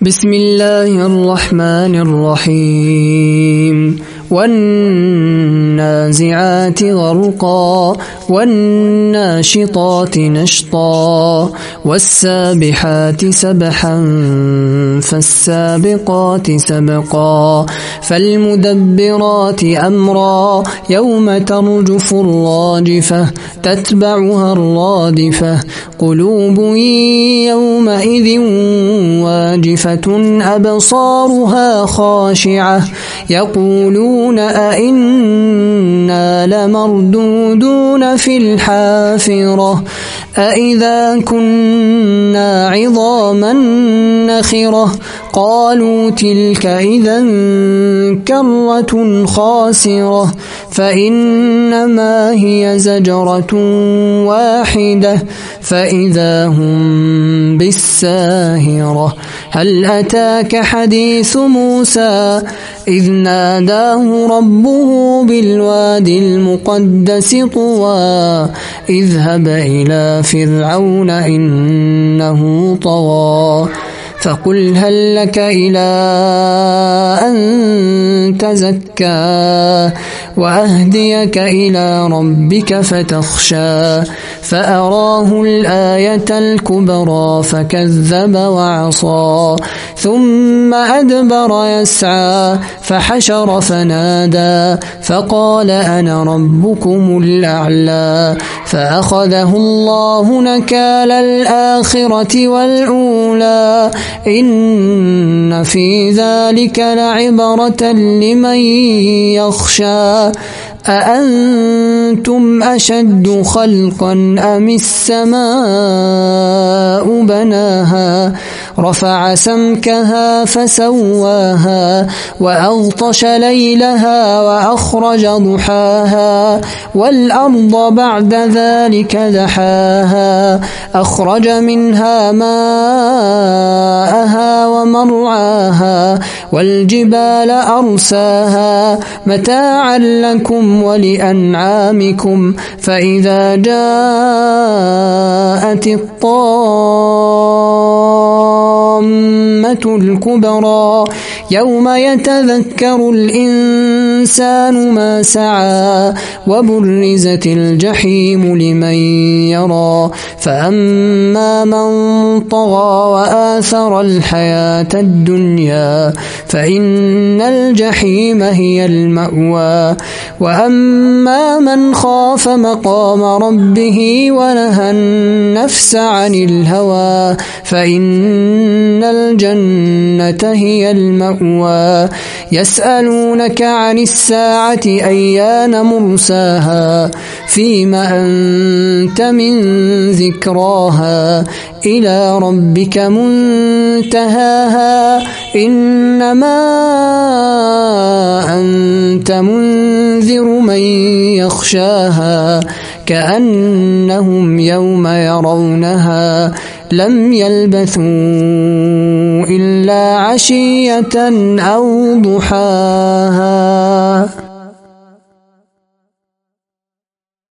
بسم الله الرحمن الرحيم والنازعات غرقا والناشطات نشطا والسابحات سبحا فالسابقات سبقا فالمدبرات أمرا يوم ترجف الراجفة تتبعها الرادفة قلوب يومئذ واجفة أبصارها خاشعة يقولون أئنا لمردودون في الحافرة أئذا كنا عظاما نخرة قالوا تلك إذا كرة خاسرة فإنما هي زجرة واحدة فإذا هم بالساهرة هل أتاك حديث موسى إذ ناداه ربه بالوادي المقدس طوى اذهب إلى فرعون إنه طغى فقل هل لك إلى أن تزكى وأهديك إلى ربك فتخشى فأراه الآية الكبرى فكذب وعصى ثم أدبر يسعى فحشر فنادى فقال أنا ربكم الأعلى فأخذه الله نكال الآخرة والأولى إن في ذلك لعبرة لمن يخشى أأنتم أشد خلقا أم السماء بناها رفع سمكها فسواها وأغطش ليلها وأخرج ضحاها والأرض بعد ذلك دحاها أخرج منها ماءها ومرعاها والجبال أرساها متاعا لكم ولأنعامكم فإذا جاءت الطامة الكبرى يوم يتذكر الإنسان ما سعى وبرزت الجحيم لمن يرى فأما من طغى وآثر الحياة الدنيا فإن الجحيم هي المأوى وأما من خاف مقام ربه ونهى النفس عن الهوى فإن الجنة هي المأوى يسألونك عن الساعة أيان مرساها فيما أنت من ذكراها إلى ربك منتهاها إنما أنت منذر من يخشاها كأنهم يوم يرونها لم يلبثوا إلا عشية أو ضحاها.